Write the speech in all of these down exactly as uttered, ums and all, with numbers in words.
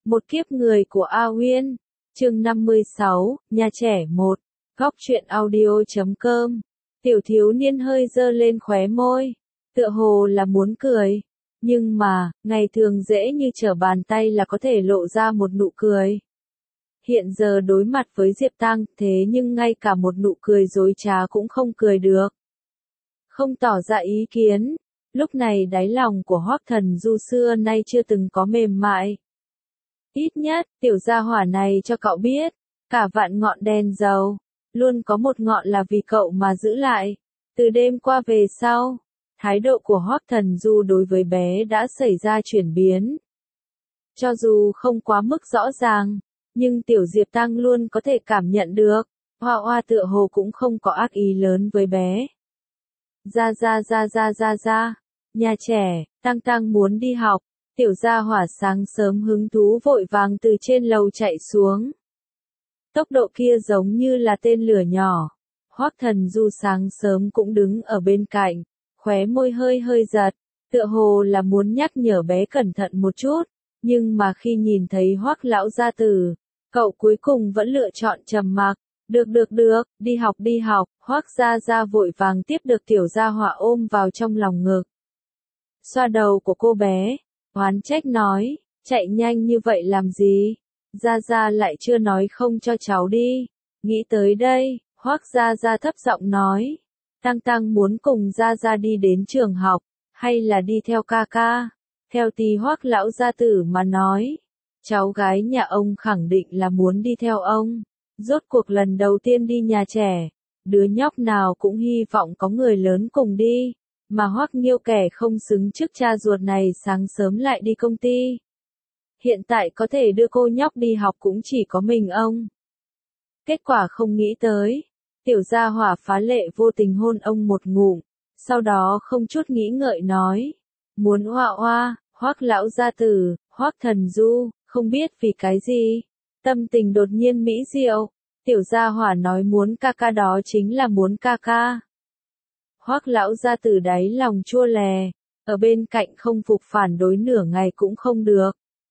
Một kiếp người của A Uyên, chương năm mươi sáu, nhà trẻ một, góc truyện audio chấm com. Tiểu thiếu niên hơi dơ lên khóe môi, tựa hồ là muốn cười, nhưng mà, ngày thường dễ như trở bàn tay là có thể lộ ra một nụ cười. Hiện giờ đối mặt với Diệp Tăng, thế nhưng ngay cả một nụ cười dối trá cũng không cười được. Không tỏ ra ý kiến, lúc này đáy lòng của Hoắc Thần Du xưa nay chưa từng có mềm mại. Ít nhất, tiểu gia hỏa này cho cậu biết, cả vạn ngọn đèn dầu, luôn có một ngọn là vì cậu mà giữ lại. Từ đêm qua về sau, thái độ của Hoắc Thần Du đối với bé đã xảy ra chuyển biến. Cho dù không quá mức rõ ràng, nhưng tiểu Diệp Tăng luôn có thể cảm nhận được, Hoa Hoa tựa hồ cũng không có ác ý lớn với bé. Ra ra ra ra ra ra, nhà trẻ, Tăng Tăng muốn đi học. Tiểu gia hỏa sáng sớm hứng thú vội vàng từ trên lầu chạy xuống. Tốc độ kia giống như là tên lửa nhỏ. Hoắc Thần Du sáng sớm cũng đứng ở bên cạnh, khóe môi hơi hơi giật, tựa hồ là muốn nhắc nhở bé cẩn thận một chút, nhưng mà khi nhìn thấy Hoắc lão gia tử, cậu cuối cùng vẫn lựa chọn trầm mặc. Được được được, đi học đi học, Hoắc gia gia vội vàng tiếp được tiểu gia hỏa ôm vào trong lòng ngực. Xoa đầu của cô bé, oán trách nói, chạy nhanh như vậy làm gì? Gia Gia lại chưa nói không cho cháu đi. Nghĩ tới đây, Hoắc Gia Gia thấp giọng nói, Tăng Tăng muốn cùng Gia Gia đi đến trường học, hay là đi theo ca ca? Theo tí Hoắc lão gia tử mà nói, cháu gái nhà ông khẳng định là muốn đi theo ông. Rốt cuộc lần đầu tiên đi nhà trẻ, đứa nhóc nào cũng hy vọng có người lớn cùng đi. Mà Hoắc Nghiêu kẻ không xứng trước cha ruột này sáng sớm lại đi công ty. Hiện tại có thể đưa cô nhóc đi học cũng chỉ có mình ông. Kết quả không nghĩ tới, tiểu gia hỏa phá lệ vô tình hôn ông một ngụm, sau đó không chút nghĩ ngợi nói, muốn Hoa Hoa, Hoắc lão gia tử, Hoắc Thần Du, không biết vì cái gì, tâm tình đột nhiên mỹ diệu, tiểu gia hỏa nói muốn ca ca đó chính là muốn ca ca. Hoắc lão gia tử đáy lòng chua lè, ở bên cạnh không phục phản đối nửa ngày cũng không được.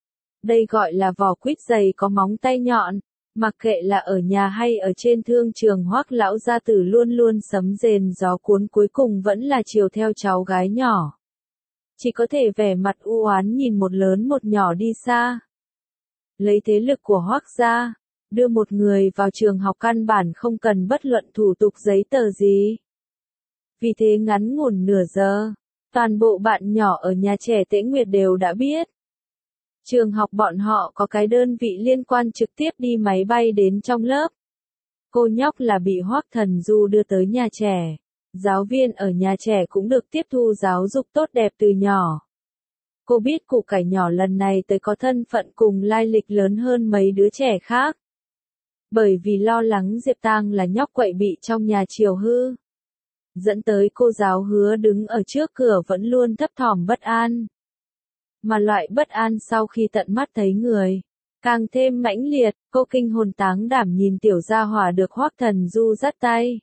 Đây gọi là vỏ quýt dày có móng tay nhọn, mặc kệ là ở nhà hay ở trên thương trường Hoắc lão gia tử luôn luôn sấm rền gió cuốn cuối cùng vẫn là chiều theo cháu gái nhỏ. Chỉ có thể vẻ mặt u oán nhìn một lớn một nhỏ đi xa. Lấy thế lực của Hoắc gia, đưa một người vào trường học căn bản không cần bất luận thủ tục giấy tờ gì. Vì thế ngắn ngủn nửa giờ, toàn bộ bạn nhỏ ở nhà trẻ Tễ Nguyệt đều đã biết. Trường học bọn họ có cái đơn vị liên quan trực tiếp đi máy bay đến trong lớp. Cô nhóc là bị Hoắc Thần Du đưa tới nhà trẻ. Giáo viên ở nhà trẻ cũng được tiếp thu giáo dục tốt đẹp từ nhỏ. Cô biết củ cải nhỏ lần này tới có thân phận cùng lai lịch lớn hơn mấy đứa trẻ khác. Bởi vì lo lắng Diệp Tăng là nhóc quậy bị trong nhà chiều hư. Dẫn tới cô giáo Hứa đứng ở trước cửa vẫn luôn thấp thỏm bất an. Mà loại bất an sau khi tận mắt thấy người, càng thêm mãnh liệt, cô kinh hồn táng đảm nhìn tiểu gia hỏa được Hoắc Thần Du dắt tay.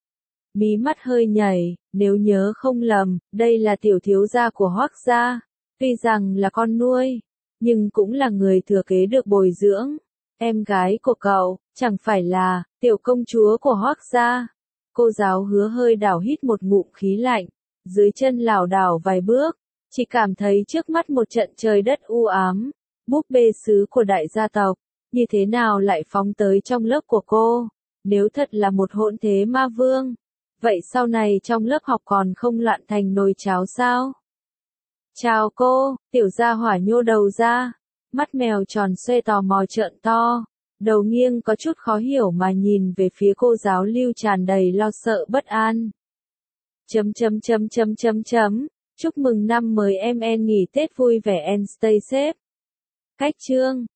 Mí mắt hơi nhảy, nếu nhớ không lầm, đây là tiểu thiếu gia của Hoắc gia, tuy rằng là con nuôi, nhưng cũng là người thừa kế được bồi dưỡng. Em gái của cậu, chẳng phải là tiểu công chúa của Hoắc gia. Cô giáo Hứa hơi đảo hít một ngụm khí lạnh, dưới chân lảo đảo vài bước, chỉ cảm thấy trước mắt một trận trời đất u ám, búp bê sứ của đại gia tộc, như thế nào lại phóng tới trong lớp của cô, nếu thật là một hỗn thế ma vương, vậy sau này trong lớp học còn không loạn thành nồi cháo sao? Chào cô, tiểu gia hỏa nhô đầu ra, mắt mèo tròn xoe tò mò trợn to. Đầu nghiêng có chút khó hiểu mà nhìn về phía cô giáo Lưu tràn đầy lo sợ bất an. Chấm chấm chấm chấm chấm chấm, chúc mừng năm mới em en nghỉ Tết vui vẻ and stay safe. Cách chương,